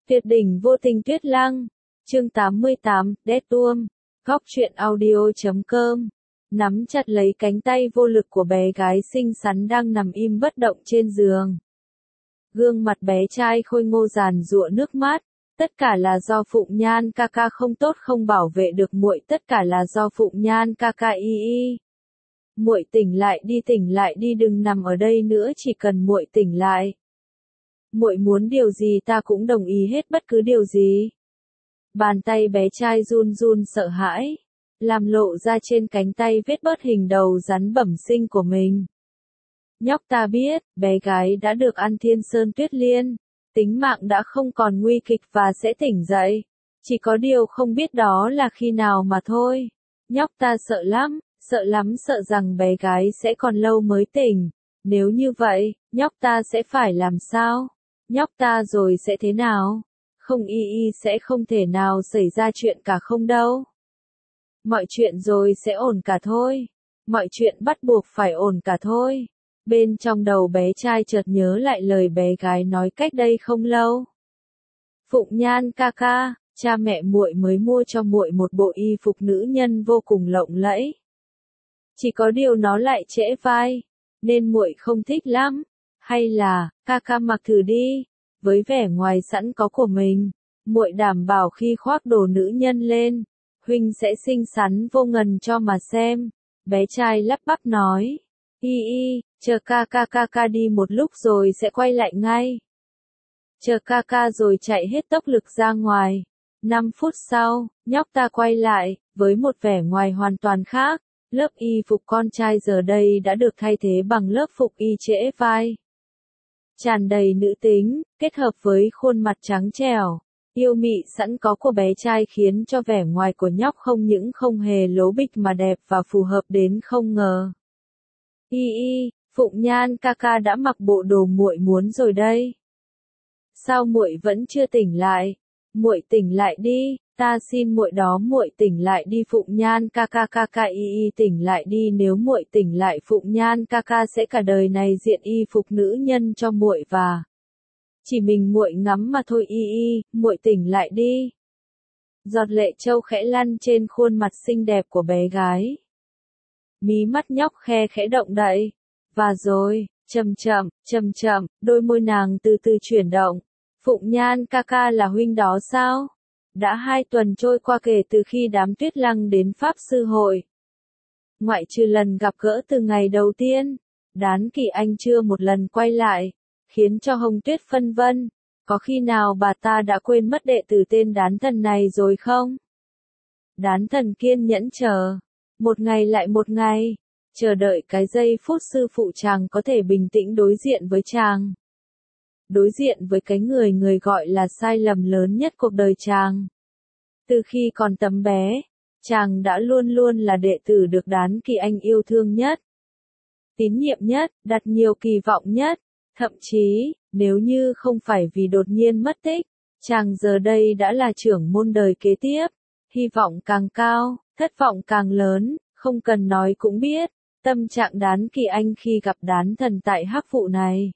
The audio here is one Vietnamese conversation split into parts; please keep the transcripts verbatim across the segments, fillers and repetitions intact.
Tuyệt đỉnh vô tình tuyết lăng. Chương tám mươi tám, Deadwoom. Góc truyện audio chấm com. Nắm chặt lấy cánh tay vô lực của bé gái xinh xắn đang nằm im bất động trên giường. Gương mặt bé trai khôi ngô giàn giụa nước mắt. Tất cả là do Phụng Nhan ca ca không tốt không bảo vệ được muội, tất cả là do Phụng Nhan ca ca y y. Muội tỉnh lại đi, tỉnh lại đi, đừng nằm ở đây nữa, chỉ cần muội tỉnh lại. Muội muốn điều gì ta cũng đồng ý hết, bất cứ điều gì. Bàn tay bé trai run run sợ hãi, làm lộ ra trên cánh tay vết bớt hình đầu rắn bẩm sinh của mình. Nhóc ta biết, bé gái đã được ăn Thiên Sơn Tuyết Liên, tính mạng đã không còn nguy kịch và sẽ tỉnh dậy. Chỉ có điều không biết đó là khi nào mà thôi. Nhóc ta sợ lắm, sợ lắm, sợ rằng bé gái sẽ còn lâu mới tỉnh. Nếu như vậy, nhóc ta sẽ phải làm sao? Nhóc ta rồi sẽ thế nào? Không y y sẽ không thể nào xảy ra chuyện cả không đâu. Mọi chuyện rồi sẽ ổn cả thôi. Mọi chuyện bắt buộc phải ổn cả thôi. Bên trong đầu bé trai chợt nhớ lại lời bé gái nói cách đây không lâu. Phụng Nhan ca ca, cha mẹ muội mới mua cho muội một bộ y phục nữ nhân vô cùng lộng lẫy. Chỉ có điều nó lại trễ vai, nên muội không thích lắm. Hay là, ca ca mặc thử đi. Với vẻ ngoài sẵn có của mình, muội đảm bảo khi khoác đồ nữ nhân lên, huynh sẽ xinh xắn vô ngần cho mà xem. Bé trai lắp bắp nói. Y y, chờ ca ca ca ca đi một lúc rồi sẽ quay lại ngay. Chờ ca ca rồi chạy hết tốc lực ra ngoài. Năm phút sau, nhóc ta quay lại, với một vẻ ngoài hoàn toàn khác. Lớp y phục con trai giờ đây đã được thay thế bằng lớp phục y trễ vai. Tràn đầy nữ tính, kết hợp với khuôn mặt trắng trẻo, yêu mị sẵn có của bé trai khiến cho vẻ ngoài của nhóc không những không hề lố bịch mà đẹp và phù hợp đến không ngờ. Y y, Phụng Nhan ca ca đã mặc bộ đồ muội muốn rồi đây. Sao muội vẫn chưa tỉnh lại? Muội tỉnh lại đi, ta xin muội đó, muội tỉnh lại đi Phụng Nhan ca ca ca ca y y tỉnh lại đi, nếu muội tỉnh lại Phụng Nhan ca ca sẽ cả đời này diện y phục nữ nhân cho muội và chỉ mình muội ngắm mà thôi. Y y, muội tỉnh lại đi. Giọt lệ trâu khẽ lăn trên khuôn mặt xinh đẹp của bé gái. Mí mắt nhóc khe khẽ động đậy. Và rồi, chậm chậm, chậm chậm, đôi môi nàng từ từ chuyển động. Phụng Nhan ca ca là huynh đó sao? Đã hai tuần trôi qua kể từ khi đám Tuyết Lăng đến Pháp Sư Hội. Ngoại trừ lần gặp gỡ từ ngày đầu tiên, Đán Kỳ Anh chưa một lần quay lại, khiến cho Hồng Tuyết phân vân. Có khi nào bà ta đã quên mất đệ tử tên Đán Thần này rồi không? Đán Thần kiên nhẫn chờ. Một ngày lại một ngày, chờ đợi cái giây phút sư phụ chàng có thể bình tĩnh đối diện với chàng. Đối diện với cái người người gọi là sai lầm lớn nhất cuộc đời chàng. Từ khi còn tấm bé, chàng đã luôn luôn là đệ tử được Đán Kỳ Anh yêu thương nhất, tín nhiệm nhất, đặt nhiều kỳ vọng nhất. Thậm chí, nếu như không phải vì đột nhiên mất tích, chàng giờ đây đã là trưởng môn đời kế tiếp. Hy vọng càng cao, thất vọng càng lớn, không cần nói cũng biết, tâm trạng Đán Kỳ Anh khi gặp Đán Thần tại hắc vụ này.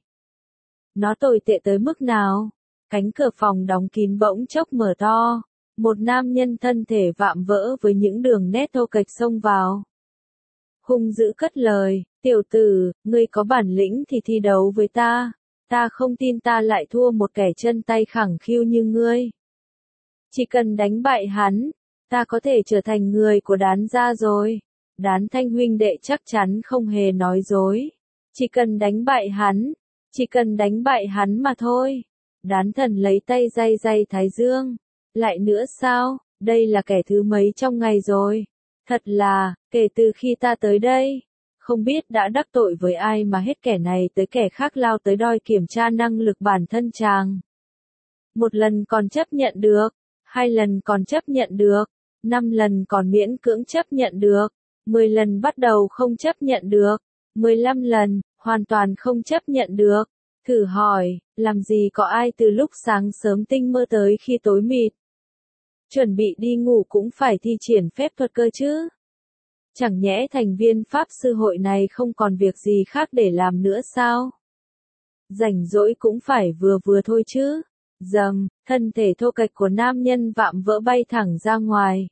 Nó tồi tệ tới mức nào? Cánh cửa phòng đóng kín bỗng chốc mở to, một nam nhân thân thể vạm vỡ với những đường nét thô kệch xông vào. Hung dữ cất lời, tiểu tử, ngươi có bản lĩnh thì thi đấu với ta, ta không tin ta lại thua một kẻ chân tay khẳng khiu như ngươi. Chỉ cần đánh bại hắn, ta có thể trở thành người của Đán gia rồi. Đán Thanh huynh đệ chắc chắn không hề nói dối. Chỉ cần đánh bại hắn, chỉ cần đánh bại hắn mà thôi. Đán Thần lấy tay day day thái dương. Lại nữa sao, đây là kẻ thứ mấy trong ngày rồi. Thật là, kể từ khi ta tới đây, không biết đã đắc tội với ai mà hết kẻ này tới kẻ khác lao tới đòi kiểm tra năng lực bản thân chàng. Một lần còn chấp nhận được, hai lần còn chấp nhận được, năm lần còn miễn cưỡng chấp nhận được, mười lần bắt đầu không chấp nhận được, mười lăm lần, hoàn toàn không chấp nhận được. Thử hỏi, làm gì có ai từ lúc sáng sớm tinh mơ tới khi tối mịt. Chuẩn bị đi ngủ cũng phải thi triển phép thuật cơ chứ. Chẳng nhẽ thành viên Pháp Sư Hội này không còn việc gì khác để làm nữa sao? Rảnh rỗi cũng phải vừa vừa thôi chứ. Dầm, thân thể thô kệch của nam nhân vạm vỡ bay thẳng ra ngoài.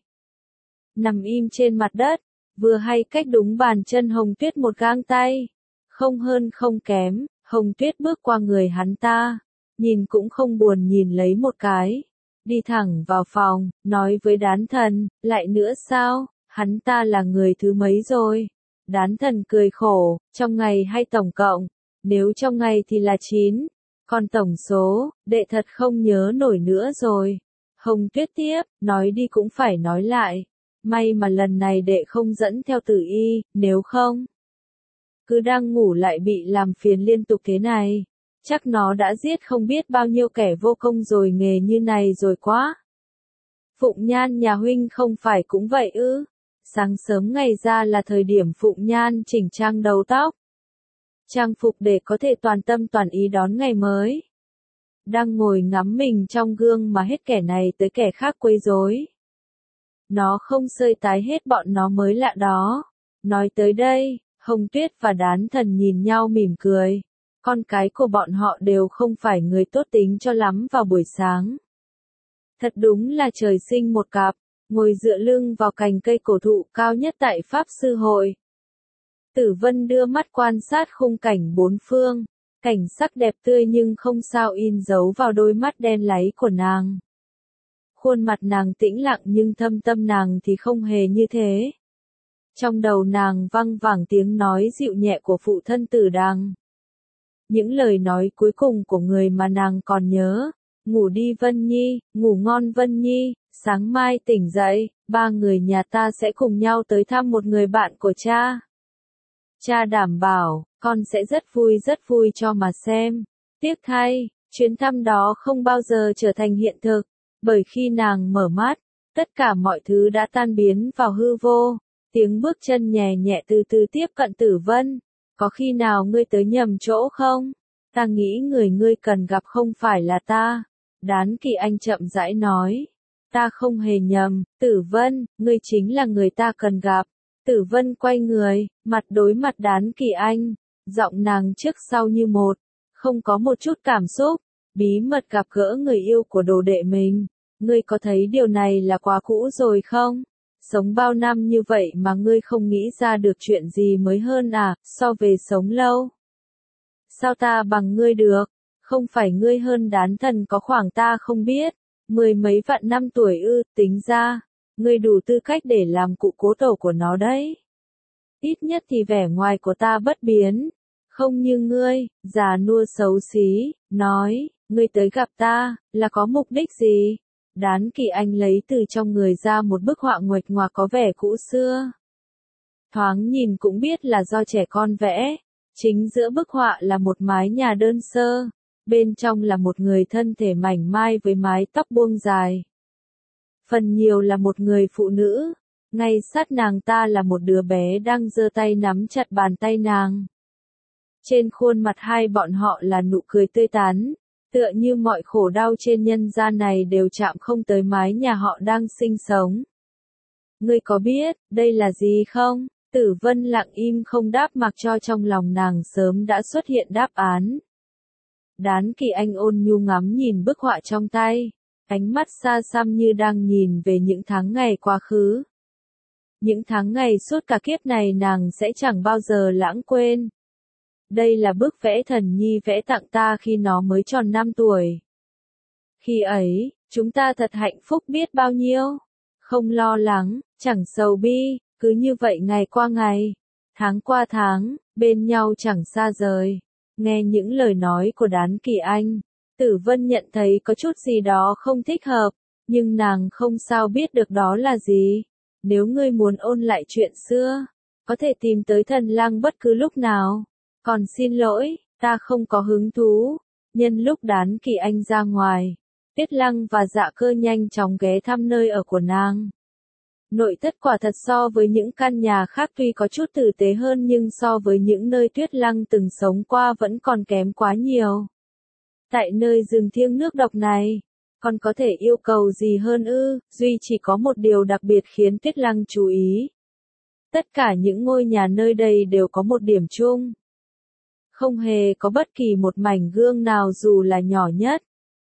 Nằm im trên mặt đất, vừa hay cách đúng bàn chân Hồng Tuyết một gang tay. Không hơn không kém, Hồng Tuyết bước qua người hắn ta, nhìn cũng không buồn nhìn lấy một cái. Đi thẳng vào phòng, nói với Đán Thần, lại nữa sao, hắn ta là người thứ mấy rồi? Đán Thần cười khổ, trong ngày hay tổng cộng, nếu trong ngày thì là chín, còn tổng số, đệ thật không nhớ nổi nữa rồi. Hồng Tuyết tiếp, nói đi cũng phải nói lại, may mà lần này đệ không dẫn theo Tử Y, nếu không, cứ đang ngủ lại bị làm phiền liên tục thế này. Chắc nó đã giết không biết bao nhiêu kẻ vô công rồi, nghề như này rồi quá. Phụng Nhan nhà huynh không phải cũng vậy ư? Sáng sớm ngày ra là thời điểm Phụng Nhan chỉnh trang đầu tóc, trang phục để có thể toàn tâm toàn ý đón ngày mới. Đang ngồi ngắm mình trong gương mà hết kẻ này tới kẻ khác quấy rối. Nó không sơi tái hết bọn nó mới lạ đó. Nói tới đây, Hồng Tuyết và Đán Thần nhìn nhau mỉm cười. Con cái của bọn họ đều không phải người tốt tính cho lắm vào buổi sáng. Thật đúng là trời sinh một cặp, ngồi dựa lưng vào cành cây cổ thụ cao nhất tại Pháp Sư Hội. Tử Vân đưa mắt quan sát khung cảnh bốn phương, cảnh sắc đẹp tươi nhưng không sao in dấu vào đôi mắt đen láy của nàng. Khuôn mặt nàng tĩnh lặng nhưng thâm tâm nàng thì không hề như thế. Trong đầu nàng văng vẳng tiếng nói dịu nhẹ của phụ thân Tử Đằng. Những lời nói cuối cùng của người mà nàng còn nhớ. Ngủ đi Vân Nhi, ngủ ngon Vân Nhi, sáng mai tỉnh dậy, ba người nhà ta sẽ cùng nhau tới thăm một người bạn của cha. Cha đảm bảo, con sẽ rất vui rất vui cho mà xem. Tiếc thay, chuyến thăm đó không bao giờ trở thành hiện thực, bởi khi nàng mở mắt, tất cả mọi thứ đã tan biến vào hư vô. Tiếng bước chân nhẹ nhẹ từ từ tiếp cận Tử Vân. Có khi nào ngươi tới nhầm chỗ không? Ta nghĩ người ngươi cần gặp không phải là ta. Đán Kỳ Anh chậm rãi nói. Ta không hề nhầm, Tử Vân, ngươi chính là người ta cần gặp. Tử Vân quay người, mặt đối mặt Đán Kỳ Anh, giọng nàng trước sau như một, không có một chút cảm xúc, bí mật gặp gỡ người yêu của đồ đệ mình. Ngươi có thấy điều này là quá cũ rồi không? Sống bao năm như vậy mà ngươi không nghĩ ra được chuyện gì mới hơn à, so về sống lâu. Sao ta bằng ngươi được? Không phải ngươi hơn Đán Thần có khoảng ta không biết, mười mấy vạn năm tuổi ư, tính ra, ngươi đủ tư cách để làm cụ cố tổ của nó đấy. Ít nhất thì vẻ ngoài của ta bất biến, không như ngươi, già nua xấu xí, nói, ngươi tới gặp ta, là có mục đích gì? Đán Kỳ Anh lấy từ trong người ra một bức họa nguệch ngoạc có vẻ cũ xưa. Thoáng nhìn cũng biết là do trẻ con vẽ, chính giữa bức họa là một mái nhà đơn sơ. Bên trong là một người thân thể mảnh mai với mái tóc buông dài. Phần nhiều là một người phụ nữ, ngay sát nàng ta là một đứa bé đang giơ tay nắm chặt bàn tay nàng. Trên khuôn mặt hai bọn họ là nụ cười tươi tắn, tựa như mọi khổ đau trên nhân gian này đều chạm không tới mái nhà họ đang sinh sống. Ngươi có biết, đây là gì không? Tử Vân lặng im không đáp mặc cho trong lòng nàng sớm đã xuất hiện đáp án. Đán Kỳ Anh ôn nhu ngắm nhìn bức họa trong tay, ánh mắt xa xăm như đang nhìn về những tháng ngày quá khứ. Những tháng ngày suốt cả kiếp này nàng sẽ chẳng bao giờ lãng quên. Đây là bức vẽ Thần Nhi vẽ tặng ta khi nó mới tròn năm tuổi. Khi ấy, chúng ta thật hạnh phúc biết bao nhiêu. Không lo lắng, chẳng sầu bi, cứ như vậy ngày qua ngày, tháng qua tháng, bên nhau chẳng xa rời. Nghe những lời nói của Đán Kỳ Anh, Tử Vân nhận thấy có chút gì đó không thích hợp, nhưng nàng không sao biết được đó là gì. Nếu ngươi muốn ôn lại chuyện xưa, có thể tìm tới Thần Lăng bất cứ lúc nào. Còn xin lỗi, ta không có hứng thú. Nhân lúc Đán Kỳ Anh ra ngoài, Tiết Lăng và Dạ Cơ nhanh chóng ghé thăm nơi ở của nàng. Nội thất quả thật so với những căn nhà khác tuy có chút tử tế hơn nhưng so với những nơi Tuyết Lăng từng sống qua vẫn còn kém quá nhiều. Tại nơi rừng thiêng nước độc này, còn có thể yêu cầu gì hơn ư? Duy chỉ có một điều đặc biệt khiến Tuyết Lăng chú ý. Tất cả những ngôi nhà nơi đây đều có một điểm chung. Không hề có bất kỳ một mảnh gương nào dù là nhỏ nhất.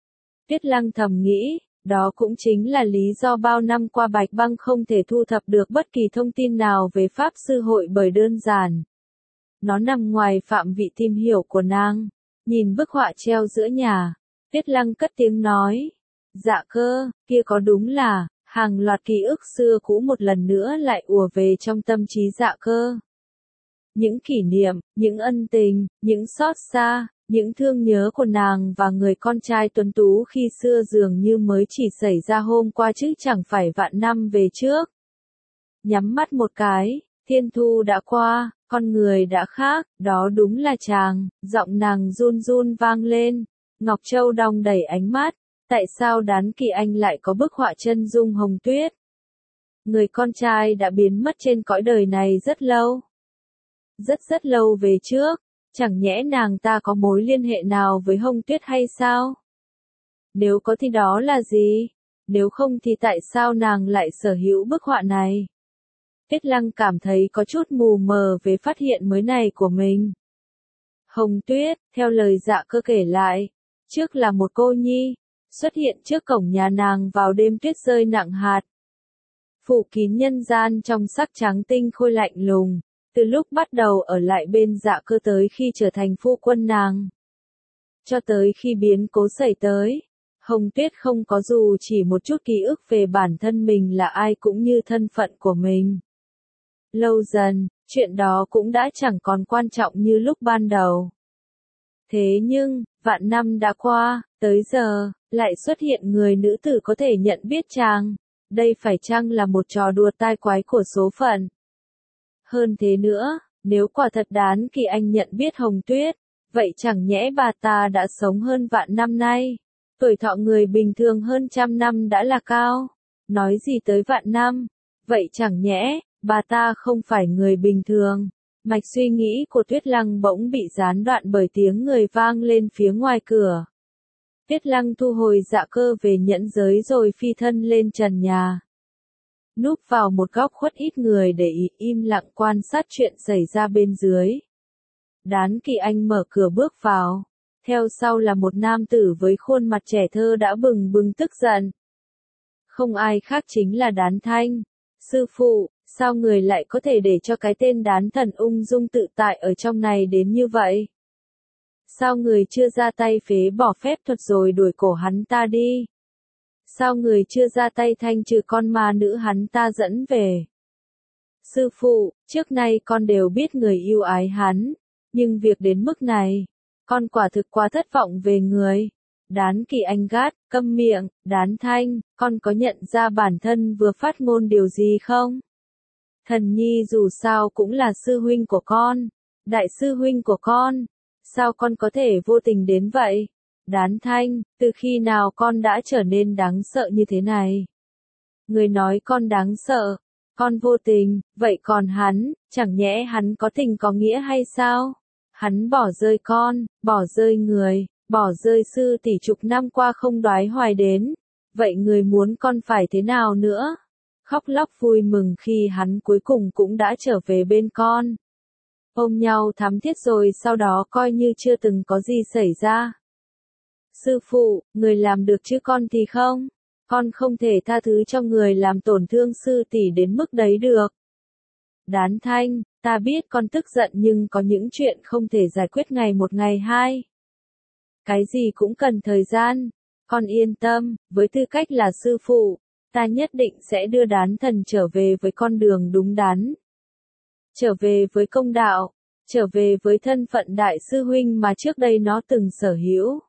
Tuyết Lăng thầm nghĩ, đó cũng chính là lý do bao năm qua Bạch Băng không thể thu thập được bất kỳ thông tin nào về Pháp Sư Hội bởi đơn giản. Nó nằm ngoài phạm vị tìm hiểu của nàng. Nhìn bức họa treo giữa nhà, Tuyết Lăng cất tiếng nói. Dạ cơ, kia có đúng là, hàng loạt ký ức xưa cũ một lần nữa lại ùa về trong tâm trí dạ cơ. Những kỷ niệm, những ân tình, những xót xa, những thương nhớ của nàng và người con trai tuấn tú khi xưa dường như mới chỉ xảy ra hôm qua chứ chẳng phải vạn năm về trước. Nhắm mắt một cái, thiên thu đã qua, con người đã khác, đó đúng là chàng, giọng nàng run run vang lên. Ngọc Châu đong đầy ánh mắt, tại sao Đán Kỳ Anh lại có bức họa chân dung Hồng Tuyết? Người con trai đã biến mất trên cõi đời này rất lâu. Rất rất lâu về trước, chẳng nhẽ nàng ta có mối liên hệ nào với Hồng Tuyết hay sao? Nếu có thì đó là gì? Nếu không thì tại sao nàng lại sở hữu bức họa này? Tuyết Lăng cảm thấy có chút mù mờ về phát hiện mới này của mình. Hồng Tuyết, theo lời dạ cơ kể lại, trước là một cô nhi, xuất hiện trước cổng nhà nàng vào đêm tuyết rơi nặng hạt. Phủ kín nhân gian trong sắc trắng tinh khôi lạnh lùng, từ lúc bắt đầu ở lại bên dạ cơ tới khi trở thành phu quân nàng. Cho tới khi biến cố xảy tới, Hồng Tuyết không có dù chỉ một chút ký ức về bản thân mình là ai cũng như thân phận của mình. Lâu dần, chuyện đó cũng đã chẳng còn quan trọng như lúc ban đầu. Thế nhưng, vạn năm đã qua, tới giờ, lại xuất hiện người nữ tử có thể nhận biết chàng. Đây phải chăng là một trò đùa tai quái của số phận? Hơn thế nữa, nếu quả thật Đán Kỳ Anh nhận biết Hồng Tuyết, vậy chẳng nhẽ bà ta đã sống hơn vạn năm nay. Tuổi thọ người bình thường hơn trăm năm đã là cao. Nói gì tới vạn năm? Vậy chẳng nhẽ, bà ta không phải người bình thường. Mạch suy nghĩ của Tuyết Lăng bỗng bị gián đoạn bởi tiếng người vang lên phía ngoài cửa. Tuyết Lăng thu hồi dạ cơ về nhẫn giới rồi phi thân lên trần nhà. Núp vào một góc khuất ít người để ý im lặng quan sát chuyện xảy ra bên dưới. Đán Kỳ Anh mở cửa bước vào. Theo sau là một nam tử với khuôn mặt trẻ thơ đã bừng bừng tức giận. Không ai khác chính là Đán Thanh. Sư phụ, sao người lại có thể để cho cái tên Đán Thần ung dung tự tại ở trong này đến như vậy? Sao người chưa ra tay phế bỏ phép thuật rồi đuổi cổ hắn ta đi? Sao người chưa ra tay thanh trừ con ma nữ hắn ta dẫn về? Sư phụ, trước nay con đều biết người yêu ái hắn, nhưng việc đến mức này, con quả thực quá thất vọng về người. Đán Kỳ Anh gắt, câm miệng. Đán Thanh, con có nhận ra bản thân vừa phát ngôn điều gì không? Thần nhi dù sao cũng là sư huynh của con, đại sư huynh của con, sao con có thể vô tình đến vậy? Đán Thanh, từ khi nào con đã trở nên đáng sợ như thế này? Người nói con đáng sợ, con vô tình, vậy còn hắn, chẳng nhẽ hắn có tình có nghĩa hay sao? Hắn bỏ rơi con, bỏ rơi người, bỏ rơi sư tỷ chục năm qua không đoái hoài đến, vậy người muốn con phải thế nào nữa? Khóc lóc vui mừng khi hắn cuối cùng cũng đã trở về bên con. Ôm nhau thắm thiết rồi sau đó coi như chưa từng có gì xảy ra. Sư phụ, người làm được chứ con thì không? Con không thể tha thứ cho người làm tổn thương sư tỷ đến mức đấy được. Đán Thanh, ta biết con tức giận nhưng có những chuyện không thể giải quyết ngày một ngày hai. Cái gì cũng cần thời gian. Con yên tâm, với tư cách là sư phụ, ta nhất định sẽ đưa Đán Thần trở về với con đường đúng đắn. Trở về với công đạo, trở về với thân phận đại sư huynh mà trước đây nó từng sở hữu.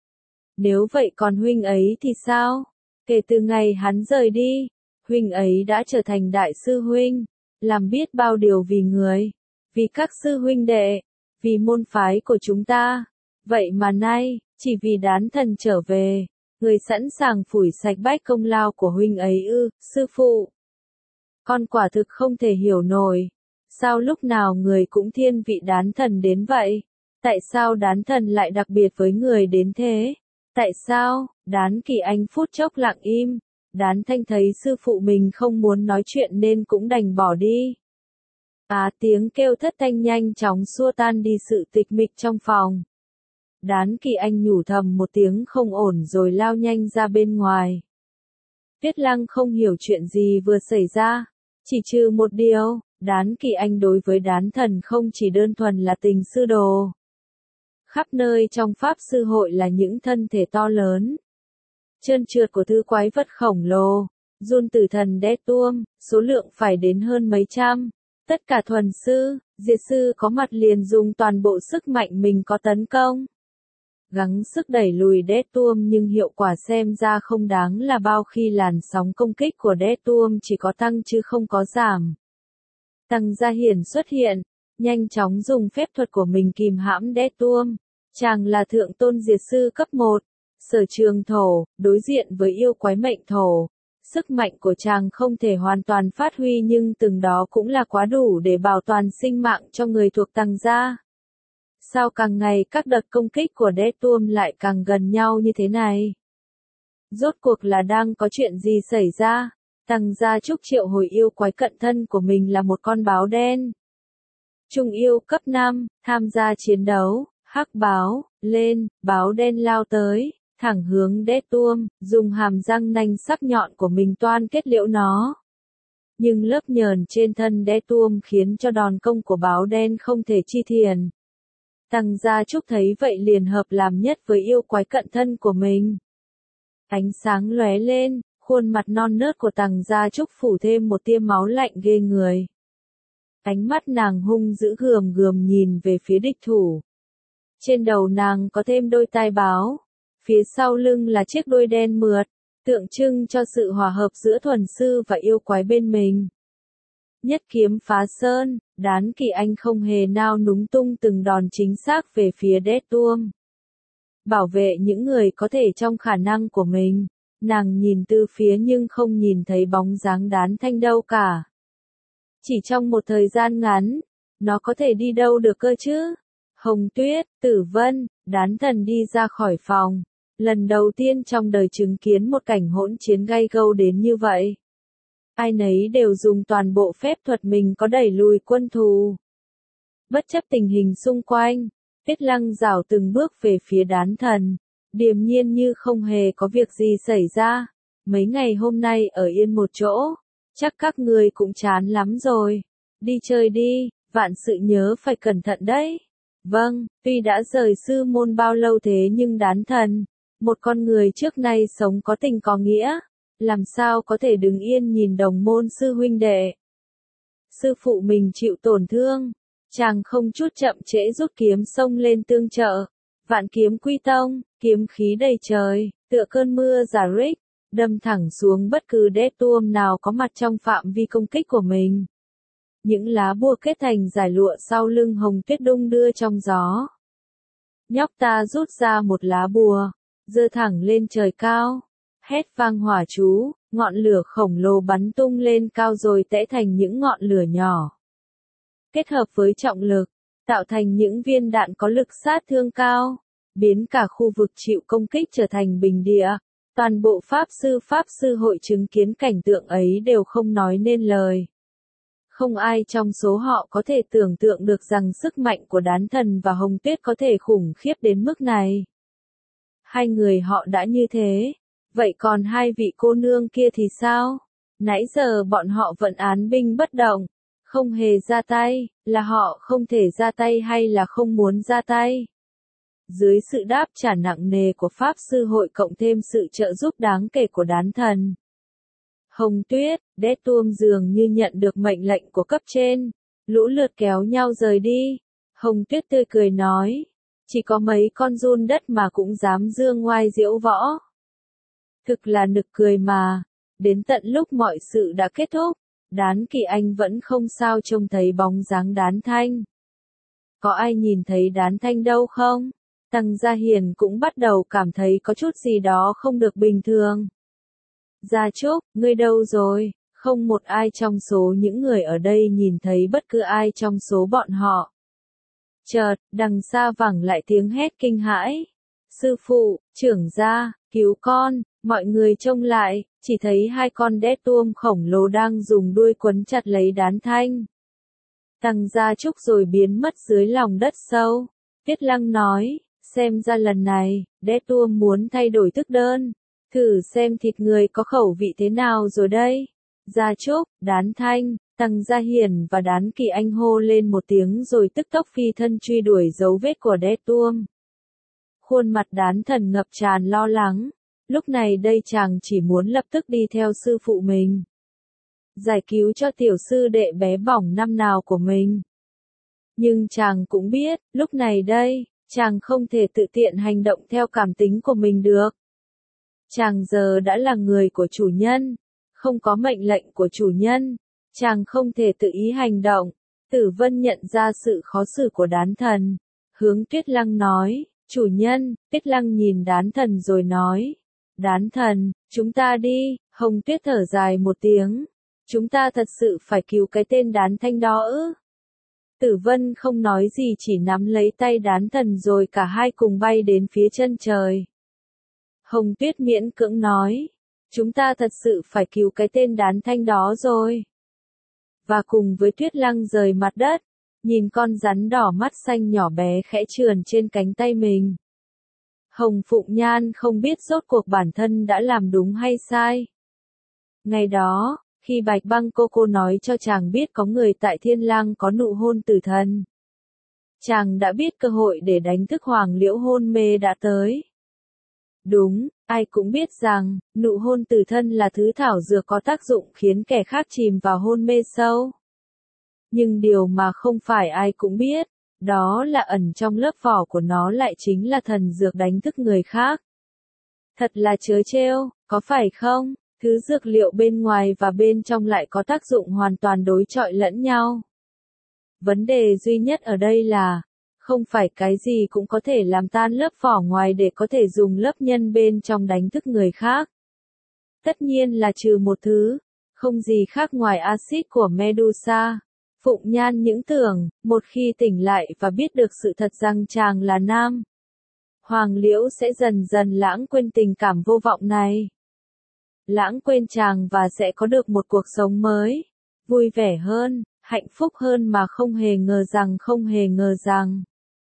Nếu vậy còn huynh ấy thì sao? Kể từ ngày hắn rời đi, huynh ấy đã trở thành đại sư huynh, làm biết bao điều vì người, vì các sư huynh đệ, vì môn phái của chúng ta. Vậy mà nay, chỉ vì Đán Thần trở về, người sẵn sàng phủi sạch bách công lao của huynh ấy ư? Sư phụ, con quả thực không thể hiểu nổi, sao lúc nào người cũng thiên vị Đán Thần đến vậy? Tại sao Đán Thần lại đặc biệt với người đến thế? Tại sao? Đán Kỳ Anh phút chốc lặng im. Đán Thanh thấy sư phụ mình không muốn nói chuyện nên cũng đành bỏ đi. Á tiếng kêu thất thanh nhanh chóng xua tan đi sự tịch mịch trong phòng. Đán Kỳ Anh nhủ thầm một tiếng không ổn rồi lao nhanh ra bên ngoài. Tuyết Lăng không hiểu chuyện gì vừa xảy ra, chỉ trừ một điều, Đán Kỳ Anh đối với Đán Thần không chỉ đơn thuần là tình sư đồ. Khắp nơi trong Pháp Sư hội là những thân thể to lớn, trơn trượt của thứ quái vật khổng lồ, run tử thần đét tuông, số lượng phải đến hơn mấy trăm. Tất cả thuần sư, diệt sư có mặt liền dùng toàn bộ sức mạnh mình có tấn công. Gắng sức đẩy lùi đét tuông nhưng hiệu quả xem ra không đáng là bao khi làn sóng công kích của đét tuông chỉ có tăng chứ không có giảm. Tăng Gia Hiển xuất hiện, nhanh chóng dùng phép thuật của mình kìm hãm đét tuông. Chàng là thượng tôn diệt sư cấp một, sở trường thổ, đối diện với yêu quái mệnh thổ. Sức mạnh của chàng không thể hoàn toàn phát huy nhưng từng đó cũng là quá đủ để bảo toàn sinh mạng cho người thuộc Tăng gia. Sao càng ngày các đợt công kích của đét tuông lại càng gần nhau như thế này? Rốt cuộc là đang có chuyện gì xảy ra? Tăng gia Trúc triệu hồi yêu quái cận thân của mình là một con báo đen. Trung yêu cấp năm, tham gia chiến đấu, hắc báo, lên, báo đen lao tới, thẳng hướng đét tuông, dùng hàm răng nanh sắc nhọn của mình toan kết liễu nó. Nhưng lớp nhờn trên thân đét tuông khiến cho đòn công của báo đen không thể chi thiền. Tăng Gia Trúc thấy vậy liền hợp làm nhất với yêu quái cận thân của mình. Ánh sáng lóe lên, khuôn mặt non nớt của Tăng Gia Trúc phủ thêm một tia máu lạnh ghê người. Ánh mắt nàng hung dữ gườm gườm nhìn về phía địch thủ. Trên đầu nàng có thêm đôi tai báo, phía sau lưng là chiếc đuôi đen mượt, tượng trưng cho sự hòa hợp giữa thuần sư và yêu quái bên mình. Nhất kiếm phá sơn, Đán Kỳ Anh không hề nao núng tung từng đòn chính xác về phía đét tuông. Bảo vệ những người có thể trong khả năng của mình, nàng nhìn từ phía nhưng không nhìn thấy bóng dáng Đán Thanh đâu cả. Chỉ trong một thời gian ngắn, nó có thể đi đâu được cơ chứ? Hồng Tuyết, Tử Vân, Đán Thần đi ra khỏi phòng. Lần đầu tiên trong đời chứng kiến một cảnh hỗn chiến gay gâu đến như vậy. Ai nấy đều dùng toàn bộ phép thuật mình có đẩy lùi quân thù. Bất chấp tình hình xung quanh, Tuyết Lăng rảo từng bước về phía Đán Thần, điềm nhiên như không hề có việc gì xảy ra. Mấy ngày hôm nay ở yên một chỗ, chắc các người cũng chán lắm rồi. Đi chơi đi, vạn sự nhớ phải cẩn thận đấy. Vâng, tuy đã rời sư môn bao lâu thế nhưng Đán Thần, một con người trước nay sống có tình có nghĩa, làm sao có thể đứng yên nhìn đồng môn sư huynh đệ. Sư phụ mình chịu tổn thương, chàng không chút chậm trễ rút kiếm xông lên tương trợ. Vạn kiếm quy tông, kiếm khí đầy trời, tựa cơn mưa giả rích, đâm thẳng xuống bất cứ đét tuông nào có mặt trong phạm vi công kích của mình. Những lá bùa kết thành dải lụa sau lưng Hồng Tuyết đung đưa trong gió. Nhóc ta rút ra một lá bùa, giơ thẳng lên trời cao, hét vang hỏa chú, ngọn lửa khổng lồ bắn tung lên cao rồi tẽ thành những ngọn lửa nhỏ. Kết hợp với trọng lực, tạo thành những viên đạn có lực sát thương cao, biến cả khu vực chịu công kích trở thành bình địa. Toàn bộ Pháp sư Pháp sư hội chứng kiến cảnh tượng ấy đều không nói nên lời. Không ai trong số họ có thể tưởng tượng được rằng sức mạnh của Đán Thần và Hồng Tuyết có thể khủng khiếp đến mức này. Hai người họ đã như thế, vậy còn hai vị cô nương kia thì sao? Nãy giờ bọn họ vẫn án binh bất động, không hề ra tay, là họ không thể ra tay hay là không muốn ra tay? Dưới sự đáp trả nặng nề của Pháp sư hội cộng thêm sự trợ giúp đáng kể của Đán Thần, Hồng Tuyết, đét tuông dường như nhận được mệnh lệnh của cấp trên, lũ lượt kéo nhau rời đi. Hồng Tuyết tươi cười nói, chỉ có mấy con giun đất mà cũng dám dương ngoai diễu võ. Thực là nực cười mà, đến tận lúc mọi sự đã kết thúc, Đán Kỳ Anh vẫn không sao trông thấy bóng dáng Đán Thanh. Có ai nhìn thấy Đán Thanh đâu không? Tăng Gia Hiền cũng bắt đầu cảm thấy có chút gì đó không được bình thường. Gia Trúc, ngươi đâu rồi? Không một ai trong số những người ở đây nhìn thấy bất cứ ai trong số bọn họ. Chợt, đằng xa vẳng lại tiếng hét kinh hãi. Sư phụ, trưởng gia, cứu con, mọi người trông lại, chỉ thấy hai con đét tuông khổng lồ đang dùng đuôi quấn chặt lấy Đán Thanh. Tăng Gia Trúc rồi biến mất dưới lòng đất sâu. Tuyết Lăng nói, xem ra lần này, Deadpool muốn thay đổi thức đơn. Thử xem thịt người có khẩu vị thế nào rồi đây. Gia Trúc, Đán Thanh, Tăng Gia Hiền và Đán Kỳ Anh hô lên một tiếng rồi tức tốc phi thân truy đuổi dấu vết của Deadpool. Khuôn mặt Đán Thần ngập tràn lo lắng. Lúc này đây chàng chỉ muốn lập tức đi theo sư phụ mình. Giải cứu cho tiểu sư đệ bé bỏng năm nào của mình. Nhưng chàng cũng biết, lúc này đây, chàng không thể tự tiện hành động theo cảm tính của mình được. Chàng giờ đã là người của chủ nhân, không có mệnh lệnh của chủ nhân, chàng không thể tự ý hành động. Tử Vân nhận ra sự khó xử của Đán Thần, hướng Tuyết Lăng nói, chủ nhân. Tuyết Lăng nhìn Đán Thần rồi nói, Đán Thần, chúng ta đi. Hồng Tuyết thở dài một tiếng, chúng ta thật sự phải cứu cái tên Đán Thanh đó ư? Tử Vân không nói gì chỉ nắm lấy tay Đán Thần rồi cả hai cùng bay đến phía chân trời. Hồng Tuyết miễn cưỡng nói, chúng ta thật sự phải cứu cái tên Đán Thanh đó rồi. Và cùng với Tuyết Lăng rời mặt đất, nhìn con rắn đỏ mắt xanh nhỏ bé khẽ trườn trên cánh tay mình. Hồng Phụng Nhan không biết rốt cuộc bản thân đã làm đúng hay sai. Ngày đó, khi Bạch Băng cô cô nói cho chàng biết có người tại Thiên Lang có nụ hôn tử thần, chàng đã biết cơ hội để đánh thức Hoàng Liễu hôn mê đã tới. Đúng, ai cũng biết rằng, nụ hôn tử thân là thứ thảo dược có tác dụng khiến kẻ khác chìm vào hôn mê sâu. Nhưng điều mà không phải ai cũng biết, đó là ẩn trong lớp vỏ của nó lại chính là thần dược đánh thức người khác. Thật là trớ trêu, có phải không? Thứ dược liệu bên ngoài và bên trong lại có tác dụng hoàn toàn đối chọi lẫn nhau. Vấn đề duy nhất ở đây là, không phải cái gì cũng có thể làm tan lớp vỏ ngoài để có thể dùng lớp nhân bên trong đánh thức người khác. Tất nhiên là trừ một thứ, không gì khác ngoài axit của Medusa. Phụng Nhan những tưởng, một khi tỉnh lại và biết được sự thật rằng chàng là nam, Hoàng Liễu sẽ dần dần lãng quên tình cảm vô vọng này. Lãng quên chàng và sẽ có được một cuộc sống mới, vui vẻ hơn, hạnh phúc hơn mà không hề ngờ rằng không hề ngờ rằng.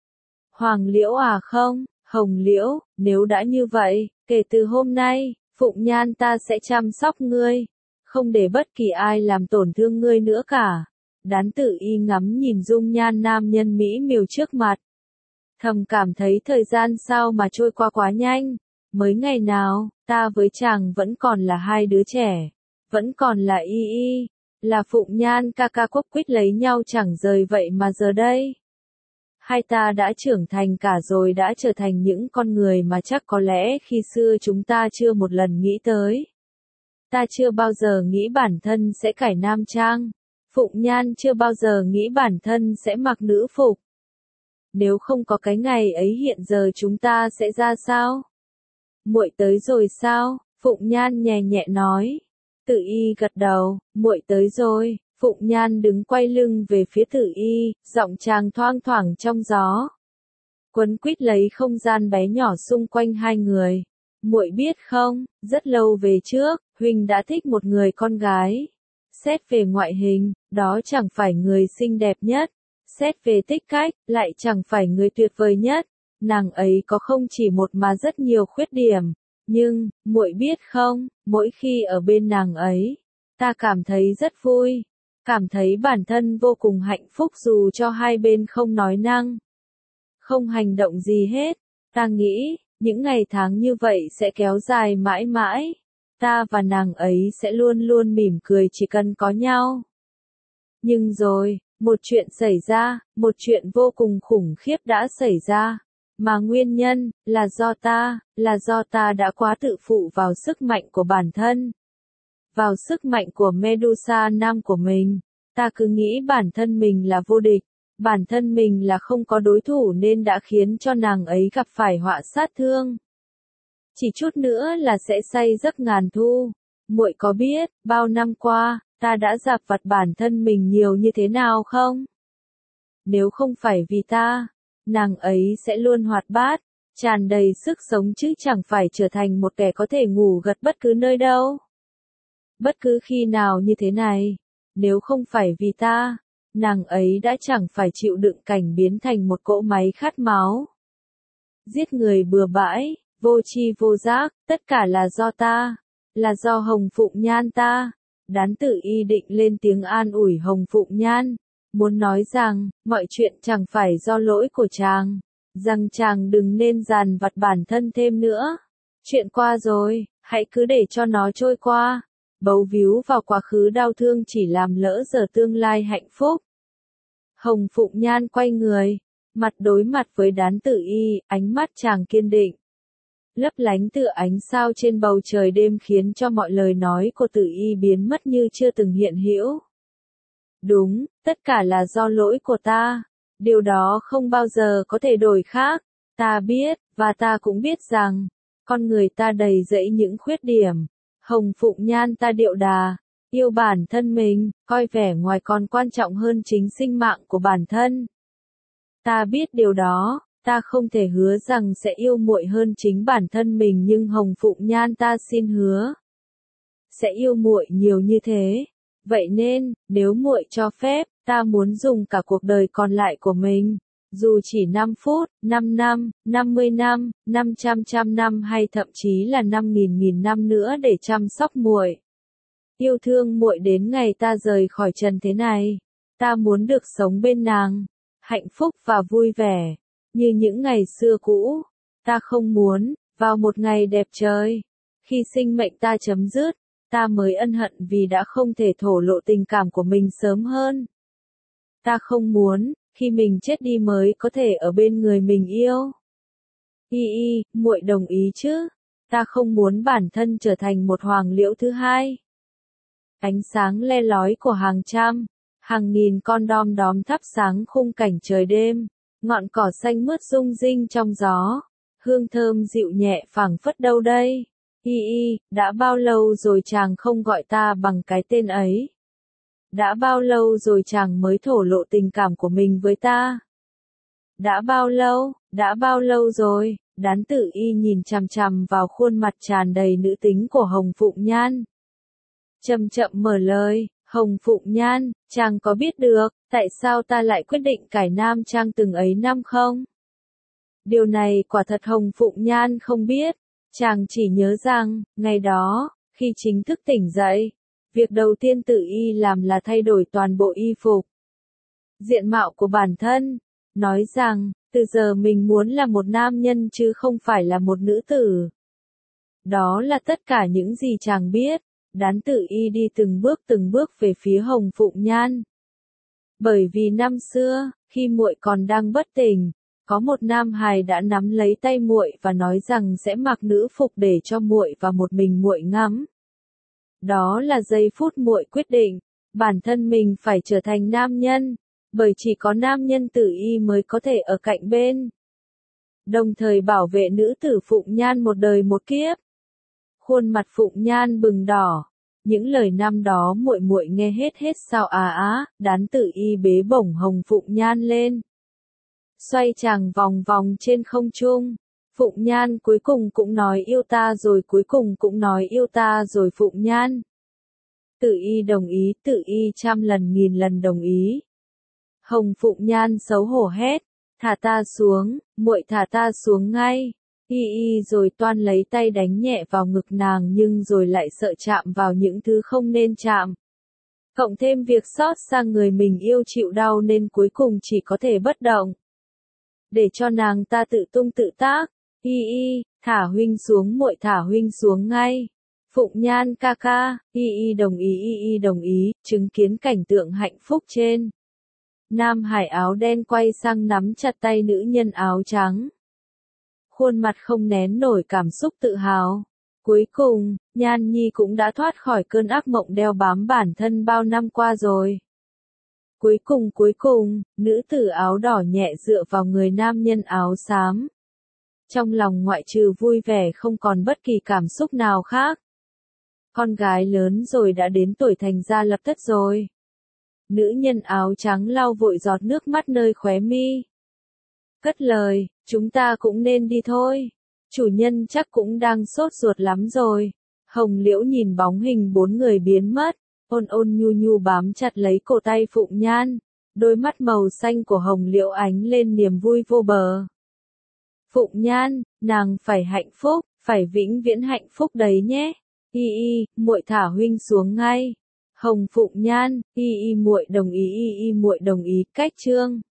Hoàng Liễu à không, Hồng Liễu, nếu đã như vậy, kể từ hôm nay, Phụng Nhan ta sẽ chăm sóc ngươi, không để bất kỳ ai làm tổn thương ngươi nữa cả. Đán Tử Y ngắm nhìn dung nhan nam nhân mỹ miều trước mặt. Thầm cảm thấy thời gian sao mà trôi qua quá nhanh. Mới ngày nào, ta với chàng vẫn còn là hai đứa trẻ. Vẫn còn là Y Y. Là Phụng Nhan ca ca quốc quýt lấy nhau chẳng rời vậy mà giờ đây. Hai ta đã trưởng thành cả rồi, đã trở thành những con người mà chắc có lẽ khi xưa chúng ta chưa một lần nghĩ tới. Ta chưa bao giờ nghĩ bản thân sẽ cải nam trang. Phụng Nhan chưa bao giờ nghĩ bản thân sẽ mặc nữ phục. Nếu không có cái ngày ấy hiện giờ chúng ta sẽ ra sao? Muội tới rồi sao? Phụng Nhan nhẹ nhẹ nói. Tử Y gật đầu, muội tới rồi. Phụng Nhan đứng quay lưng về phía Tử Y, giọng chàng thoang thoảng trong gió. Quấn quýt lấy không gian bé nhỏ xung quanh hai người. Muội biết không, rất lâu về trước, huynh đã thích một người con gái. Xét về ngoại hình, đó chẳng phải người xinh đẹp nhất. Xét về tích cách, lại chẳng phải người tuyệt vời nhất. Nàng ấy có không chỉ một mà rất nhiều khuyết điểm. Nhưng, muội biết không, mỗi khi ở bên nàng ấy, ta cảm thấy rất vui. Cảm thấy bản thân vô cùng hạnh phúc dù cho hai bên không nói năng. Không hành động gì hết. Ta nghĩ, những ngày tháng như vậy sẽ kéo dài mãi mãi. Ta và nàng ấy sẽ luôn luôn mỉm cười chỉ cần có nhau. Nhưng rồi, một chuyện xảy ra, một chuyện vô cùng khủng khiếp đã xảy ra. Mà nguyên nhân, là do ta, là do ta đã quá tự phụ vào sức mạnh của bản thân. Vào sức mạnh của Medusa nam của mình. Ta cứ nghĩ bản thân mình là vô địch. Bản thân mình là không có đối thủ nên đã khiến cho nàng ấy gặp phải họa sát thương. Chỉ chút nữa là sẽ say giấc ngàn thu. Muội có biết, bao năm qua, ta đã dạp vặt bản thân mình nhiều như thế nào không? Nếu không phải vì ta, nàng ấy sẽ luôn hoạt bát, tràn đầy sức sống chứ chẳng phải trở thành một kẻ có thể ngủ gật bất cứ nơi đâu. Bất cứ khi nào như thế này, nếu không phải vì ta, nàng ấy đã chẳng phải chịu đựng cảnh biến thành một cỗ máy khát máu. giết người bừa bãi, vô tri vô giác, tất cả là do ta, là do Hồng Phụng Nhan ta. Đán Tử Y định lên tiếng an ủi Hồng Phụng Nhan, muốn nói rằng, mọi chuyện chẳng phải do lỗi của chàng, rằng chàng đừng nên dằn vặt bản thân thêm nữa. Chuyện qua rồi, hãy cứ để cho nó trôi qua. Bấu víu vào quá khứ đau thương chỉ làm lỡ giờ tương lai hạnh phúc. Hồng Phụng Nhan quay người, mặt đối mặt với Đán Tử Y, ánh mắt chàng kiên định, lấp lánh tựa ánh sao trên bầu trời đêm khiến cho mọi lời nói của Tử Y biến mất như chưa từng hiện hữu. Đúng, tất cả là do lỗi của ta. Điều đó không bao giờ có thể đổi khác. Ta biết, và ta cũng biết rằng, con người ta đầy dẫy những khuyết điểm. Hồng Phụng Nhan ta điệu đà, yêu bản thân mình, coi vẻ ngoài còn quan trọng hơn chính sinh mạng của bản thân. Ta biết điều đó, ta không thể hứa rằng sẽ yêu muội hơn chính bản thân mình, nhưng Hồng Phụng Nhan ta xin hứa sẽ yêu muội nhiều như thế. Vậy nên, nếu muội cho phép, ta muốn dùng cả cuộc đời còn lại của mình, dù chỉ năm phút, năm năm, năm mươi năm, năm trăm trăm năm hay thậm chí là năm nghìn nghìn năm nữa để chăm sóc muội, yêu thương muội đến ngày ta rời khỏi trần thế này. Ta muốn được sống bên nàng, hạnh phúc và vui vẻ, như những ngày xưa cũ. Ta không muốn, vào một ngày đẹp trời, khi sinh mệnh ta chấm dứt, ta mới ân hận vì đã không thể thổ lộ tình cảm của mình sớm hơn. Ta không muốn, khi mình chết đi mới có thể ở bên người mình yêu. Y y, muội đồng ý chứ? Ta không muốn bản thân trở thành một hoàng liễu thứ hai. Ánh sáng le lói của hàng trăm, hàng nghìn con đom đóm thắp sáng khung cảnh trời đêm, ngọn cỏ xanh mướt rung rinh trong gió, hương thơm dịu nhẹ phảng phất đâu đây. Y y, đã bao lâu rồi chàng không gọi ta bằng cái tên ấy? Đã bao lâu rồi chàng mới thổ lộ tình cảm của mình với ta? Đã bao lâu, đã bao lâu rồi? Đán Tử Y nhìn chằm chằm vào khuôn mặt tràn đầy nữ tính của Hồng Phụng Nhan, chậm chậm mở lời. Hồng Phụng Nhan, chàng có biết được, tại sao ta lại quyết định cải nam trang từng ấy năm không? Điều này quả thật Hồng Phụng Nhan không biết. Chàng chỉ nhớ rằng, ngày đó, khi chính thức tỉnh dậy, việc đầu tiên Tử Y làm là thay đổi toàn bộ y phục, diện mạo của bản thân, nói rằng, từ giờ mình muốn là một nam nhân chứ không phải là một nữ tử. Đó là tất cả những gì chàng biết. Đán Tử Y đi từng bước từng bước về phía Hồng Phụng Nhan. Bởi vì năm xưa, khi muội còn đang bất tỉnh, có một nam hài đã nắm lấy tay muội và nói rằng sẽ mặc nữ phục để cho muội và một mình muội ngắm. Đó là giây phút muội quyết định, bản thân mình phải trở thành nam nhân, bởi chỉ có nam nhân Tử Y mới có thể ở cạnh bên, đồng thời bảo vệ nữ tử Phụng Nhan một đời một kiếp. Khuôn mặt Phụng Nhan bừng đỏ, những lời năm đó muội muội nghe hết hết sao à á. Đán Tử Y bế bổng Hồng Phụng Nhan lên, xoay chàng vòng vòng trên không trung. Phụng Nhan cuối cùng cũng nói yêu ta rồi, cuối cùng cũng nói yêu ta rồi Phụng Nhan. Tử Y đồng ý, Tử Y trăm lần nghìn lần đồng ý. Hồng Phụng Nhan xấu hổ hét, thả ta xuống, muội thả ta xuống ngay. Y y rồi toan lấy tay đánh nhẹ vào ngực nàng, nhưng rồi lại sợ chạm vào những thứ không nên chạm. Cộng thêm việc xót xa người mình yêu chịu đau nên cuối cùng chỉ có thể bất động, để cho nàng ta tự tung tự tác. Y y, thả huynh xuống, muội thả huynh xuống ngay. Phụng Nhan ca ca. Y y đồng ý, y y đồng ý. Chứng kiến cảnh tượng hạnh phúc trên, nam hải áo đen quay sang nắm chặt tay nữ nhân áo trắng, khuôn mặt không nén nổi cảm xúc tự hào. Cuối cùng, Nhan Nhi cũng đã thoát khỏi cơn ác mộng đeo bám bản thân bao năm qua rồi. Cuối cùng cuối cùng, nữ tử áo đỏ nhẹ dựa vào người nam nhân áo xám. Trong lòng ngoại trừ vui vẻ không còn bất kỳ cảm xúc nào khác. Con gái lớn rồi đã đến tuổi thành gia lập thất rồi. Nữ nhân áo trắng lau vội giọt nước mắt nơi khóe mi, cất lời, chúng ta cũng nên đi thôi. Chủ nhân chắc cũng đang sốt ruột lắm rồi. Hồng Liễu nhìn bóng hình bốn người biến mất, ôn ôn nhu nhu bám chặt lấy cổ tay Phụng Nhan. Đôi mắt màu xanh của Hồng Liễu ánh lên niềm vui vô bờ. Phụng Nhan, nàng phải hạnh phúc, phải vĩnh viễn hạnh phúc đấy nhé. Y y, muội thả huynh xuống ngay. Hồng Phụng Nhan, y y muội đồng ý y y muội đồng ý, cách chương.